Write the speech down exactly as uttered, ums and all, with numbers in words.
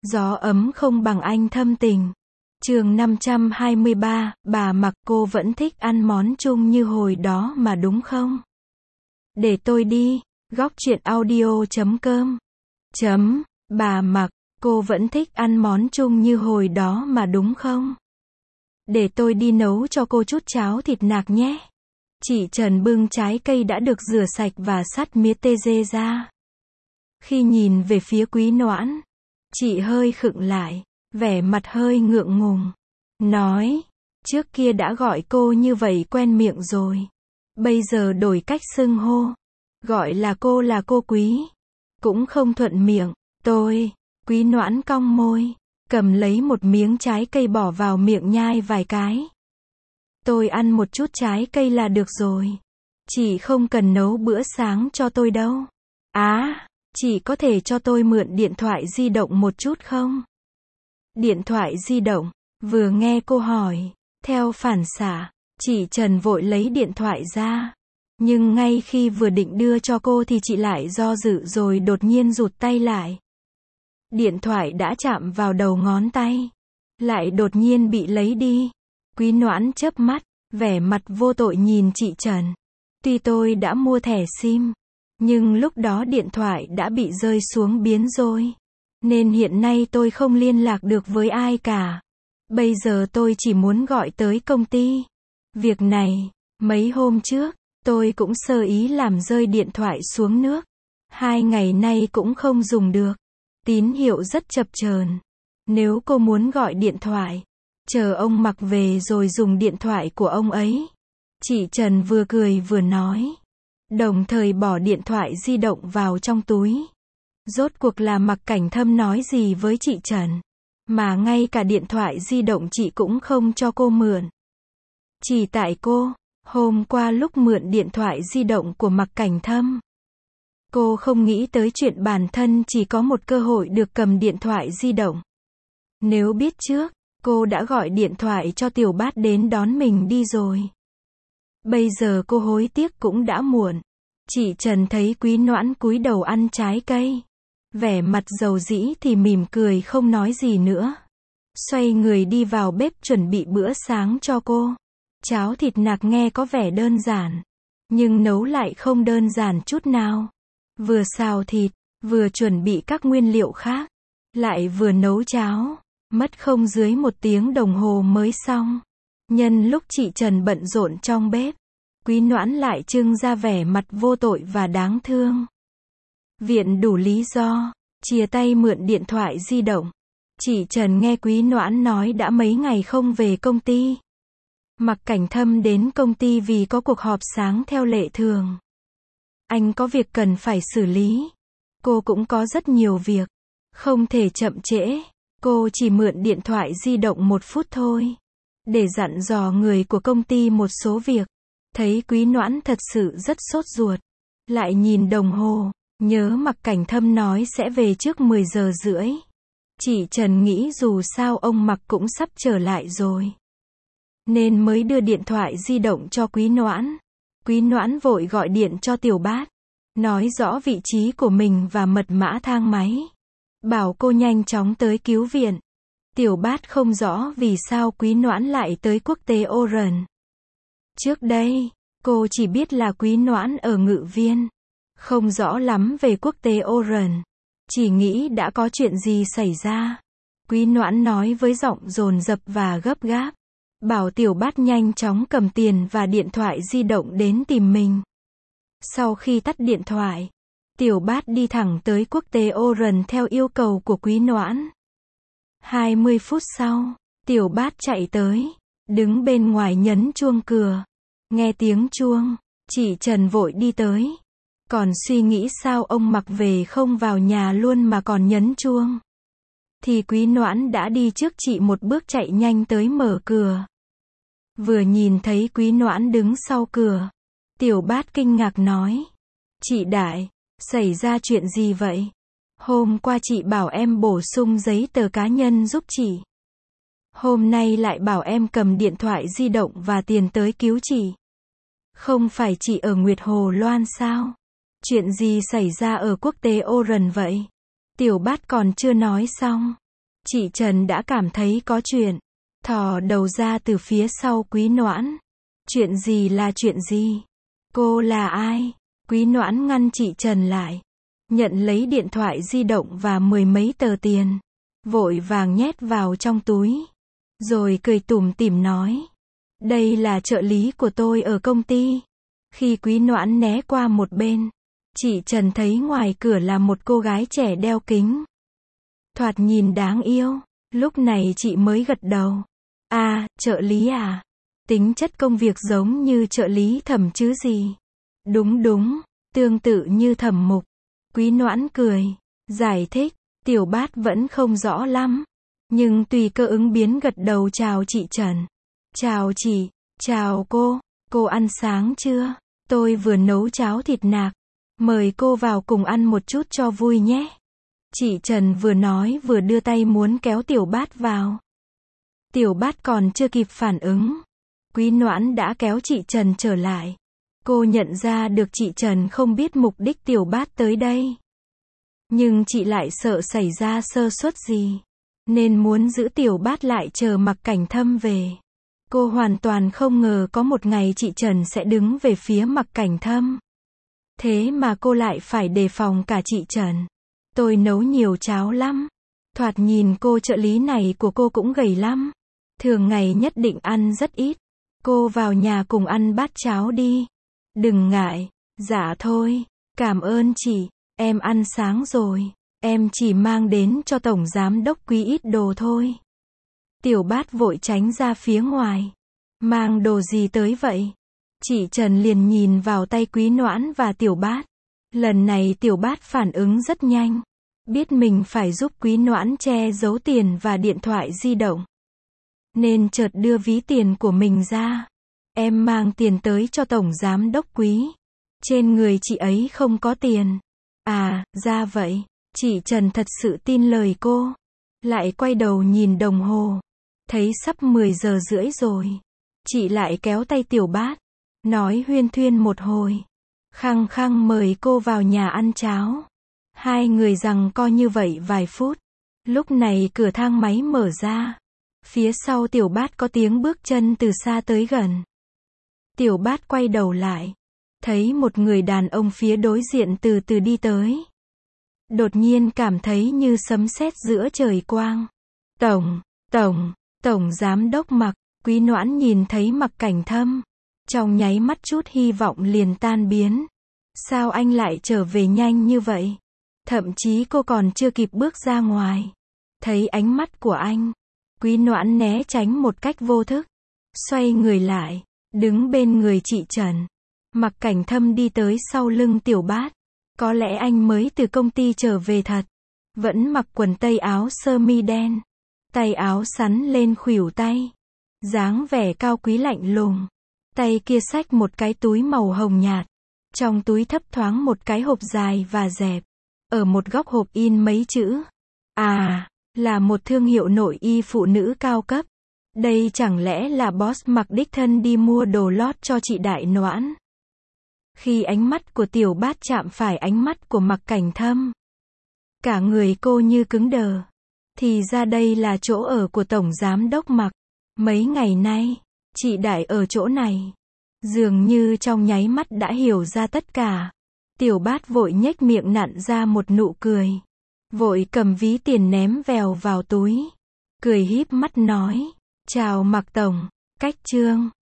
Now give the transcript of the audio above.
Gió ấm không bằng anh thâm tình. Chương năm trăm hai mươi ba, bà Mặc, cô vẫn thích ăn món chung như hồi đó mà đúng không? Để tôi đi. Góc truyện audio chấm com. Chấm, bà Mặc, cô vẫn thích ăn món chung như hồi đó mà đúng không? Để tôi đi nấu cho cô chút cháo thịt nạc nhé. Chị Trần bưng trái cây đã được rửa sạch và sắt mía tê dê ra. Khi nhìn về phía Quý Noãn, chị hơi khựng lại, vẻ mặt hơi ngượng ngùng. Nói, trước kia đã gọi cô như vậy quen miệng rồi. Bây giờ đổi cách xưng hô. Gọi là cô là cô Quý. Cũng không thuận miệng. Tôi, Quý Noãn cong môi, cầm lấy một miếng trái cây bỏ vào miệng nhai vài cái. Tôi ăn một chút trái cây là được rồi. Chị không cần nấu bữa sáng cho tôi đâu. Á, chị có thể cho tôi mượn điện thoại di động một chút không? Điện thoại di động, vừa nghe cô hỏi, theo phản xạ, chị Trần vội lấy điện thoại ra. Nhưng ngay khi vừa định đưa cho cô thì chị lại do dự rồi đột nhiên rụt tay lại. Điện thoại đã chạm vào đầu ngón tay, lại đột nhiên bị lấy đi. Quý Noãn chớp mắt, vẻ mặt vô tội nhìn chị Trần. Tuy tôi đã mua thẻ sim, nhưng lúc đó điện thoại đã bị rơi xuống biến rồi. Nên hiện nay tôi không liên lạc được với ai cả. Bây giờ tôi chỉ muốn gọi tới công ty. Việc này, mấy hôm trước, tôi cũng sơ ý làm rơi điện thoại xuống nước. Hai ngày nay cũng không dùng được. Tín hiệu rất chập chờn. Nếu cô muốn gọi điện thoại, chờ ông Mặc về rồi dùng điện thoại của ông ấy. Chị Trần vừa cười vừa nói. Đồng thời bỏ điện thoại di động vào trong túi. Rốt cuộc là Mặc Cảnh Thâm nói gì với chị Trần, mà ngay cả điện thoại di động chị cũng không cho cô mượn. Chỉ tại cô, hôm qua lúc mượn điện thoại di động của Mặc Cảnh Thâm, cô không nghĩ tới chuyện bản thân chỉ có một cơ hội được cầm điện thoại di động. Nếu biết trước, cô đã gọi điện thoại cho Tiểu Bát đến đón mình đi rồi. Bây giờ cô hối tiếc cũng đã muộn. Chị Trần thấy Quý Noãn cúi đầu ăn trái cây, vẻ mặt dầu dĩ thì mỉm cười không nói gì nữa. Xoay người đi vào bếp chuẩn bị bữa sáng cho cô. Cháo thịt nạc nghe có vẻ đơn giản, nhưng nấu lại không đơn giản chút nào. Vừa xào thịt, vừa chuẩn bị các nguyên liệu khác, lại vừa nấu cháo, mất không dưới một tiếng đồng hồ mới xong. Nhân lúc chị Trần bận rộn trong bếp, Quý Noãn lại trưng ra vẻ mặt vô tội và đáng thương. Viện đủ lý do, chia tay mượn điện thoại di động. Chị Trần nghe Quý Noãn nói đã mấy ngày không về công ty. Mặc Cảnh Thâm đến công ty vì có cuộc họp sáng theo lệ thường. Anh có việc cần phải xử lý. Cô cũng có rất nhiều việc. Không thể chậm trễ. Cô chỉ mượn điện thoại di động một phút thôi. Để dặn dò người của công ty một số việc. Thấy Quý Noãn thật sự rất sốt ruột. Lại nhìn đồng hồ. Nhớ Mặc Cảnh Thâm nói sẽ về trước mười giờ rưỡi. Chị Trần nghĩ dù sao ông Mặc cũng sắp trở lại rồi, nên mới đưa điện thoại di động cho Quý Noãn. Quý Noãn vội gọi điện cho Tiểu Bát, nói rõ vị trí của mình và mật mã thang máy. Bảo cô nhanh chóng tới cứu viện. Tiểu Bát không rõ vì sao Quý Noãn lại tới quốc tế Oran. Trước đây, cô chỉ biết là Quý Noãn ở Ngự Viên. Không rõ lắm về quốc tế Oran. Chỉ nghĩ đã có chuyện gì xảy ra. Quý Noãn nói với giọng dồn dập và gấp gáp. Bảo Tiểu Bát nhanh chóng cầm tiền và điện thoại di động đến tìm mình. Sau khi tắt điện thoại, Tiểu Bát đi thẳng tới quốc tế Oran theo yêu cầu của Quý Noãn. hai mươi phút sau, Tiểu Bát chạy tới, đứng bên ngoài nhấn chuông cửa. Nghe tiếng chuông, chị Trần vội đi tới. Còn suy nghĩ sao ông Mặc về không vào nhà luôn mà còn nhấn chuông. Thì Quý Noãn đã đi trước chị một bước chạy nhanh tới mở cửa. Vừa nhìn thấy Quý Noãn đứng sau cửa, Tiểu Bát kinh ngạc nói. Chị Đại, xảy ra chuyện gì vậy? Hôm qua chị bảo em bổ sung giấy tờ cá nhân giúp chị. Hôm nay lại bảo em cầm điện thoại di động và tiền tới cứu chị. Không phải chị ở Nguyệt Hồ Loan sao? Chuyện gì xảy ra ở quốc tế Oran vậy? Tiểu Bát còn chưa nói xong, Chị Trần đã cảm thấy có chuyện. Thò đầu ra từ phía sau Quý Noãn. Chuyện gì là chuyện gì? Cô là ai? Quý Noãn ngăn chị Trần lại. Nhận lấy điện thoại di động và mười mấy tờ tiền. Vội vàng nhét vào trong túi. Rồi cười tủm tỉm nói. Đây là trợ lý của tôi ở công ty. Khi Quý Noãn né qua một bên, chị Trần thấy ngoài cửa là một cô gái trẻ đeo kính. Thoạt nhìn đáng yêu. Lúc này chị mới gật đầu. À, trợ lý à? Tính chất công việc giống như trợ lý Thẩm chứ gì? Đúng đúng, tương tự như Thẩm Mục. Quý Noãn cười, giải thích, Tiểu Bát vẫn không rõ lắm. Nhưng tùy cơ ứng biến gật đầu chào chị Trần. Chào chị, chào cô, cô ăn sáng chưa? Tôi vừa nấu cháo thịt nạc. Mời cô vào cùng ăn một chút cho vui nhé. Chị Trần vừa nói vừa đưa tay muốn kéo Tiểu Bát vào. Tiểu Bát còn chưa kịp phản ứng. Quý Noãn đã kéo chị Trần trở lại. Cô nhận ra được chị Trần không biết mục đích Tiểu Bát tới đây. Nhưng chị lại sợ xảy ra sơ suất gì. Nên muốn giữ Tiểu Bát lại chờ Mặc Cảnh Thâm về. Cô hoàn toàn không ngờ có một ngày chị Trần sẽ đứng về phía Mặc Cảnh Thâm. Thế mà cô lại phải đề phòng cả chị Trần. Tôi nấu nhiều cháo lắm. Thoạt nhìn cô trợ lý này của cô cũng gầy lắm. Thường ngày nhất định ăn rất ít. Cô vào nhà cùng ăn bát cháo đi. Đừng ngại. Dạ thôi. Cảm ơn chị. Em ăn sáng rồi. Em chỉ mang đến cho Tổng Giám Đốc Quý ít đồ thôi. Tiểu Bát vội tránh ra phía ngoài. Mang đồ gì tới vậy? Chị Trần liền nhìn vào tay Quý Noãn và Tiểu Bát. Lần này Tiểu Bát phản ứng rất nhanh. Biết mình phải giúp Quý Noãn che giấu tiền và điện thoại di động. Nên chợt đưa ví tiền của mình ra. Em mang tiền tới cho Tổng Giám Đốc Quý. Trên người chị ấy không có tiền. À, ra vậy. Chị Trần thật sự tin lời cô. Lại quay đầu nhìn đồng hồ. Thấy sắp mười giờ rưỡi rồi. Chị lại kéo tay Tiểu Bát. Nói huyên thuyên một hồi. Khăng khăng mời cô vào nhà ăn cháo. Hai người giằng co như vậy vài phút. Lúc này cửa thang máy mở ra. Phía sau Tiểu Bát có tiếng bước chân từ xa tới gần. Tiểu Bát quay đầu lại. Thấy một người đàn ông phía đối diện từ từ đi tới. Đột nhiên cảm thấy như sấm sét giữa trời quang. Tổng, tổng, Tổng Giám Đốc Mặc. Quý Noãn nhìn thấy Mặc Cảnh Thâm. Trong nháy mắt chút hy vọng liền tan biến. Sao anh lại trở về nhanh như vậy? Thậm chí cô còn chưa kịp bước ra ngoài. Thấy ánh mắt của anh. Quý Noãn né tránh một cách vô thức. Xoay người lại. Đứng bên người chị Trần. Mặc Cảnh Thâm đi tới sau lưng Tiểu Bát. Có lẽ anh mới từ công ty trở về thật. Vẫn mặc quần tây áo sơ mi đen. Tay áo sắn lên khuỷu tay. Dáng vẻ cao quý lạnh lùng. Tay kia xách một cái túi màu hồng nhạt. Trong túi thấp thoáng một cái hộp dài và dẹp. Ở một góc hộp in mấy chữ. À, là một thương hiệu nội y phụ nữ cao cấp. Đây chẳng lẽ là boss Mặc đích thân đi mua đồ lót cho chị Đại Noãn? Khi ánh mắt của Tiểu Bát chạm phải ánh mắt của Mặc Cảnh Thâm. Cả người cô như cứng đờ. Thì ra đây là chỗ ở của Tổng Giám Đốc Mặc. Mấy ngày nay, chị Đại ở chỗ này. Dường như trong nháy mắt đã hiểu ra tất cả. Tiểu Bát vội nhếch miệng nặn ra một nụ cười. Vội cầm ví tiền ném vèo vào túi. Cười híp mắt nói. Chào Mặc Tổng. Cách chương.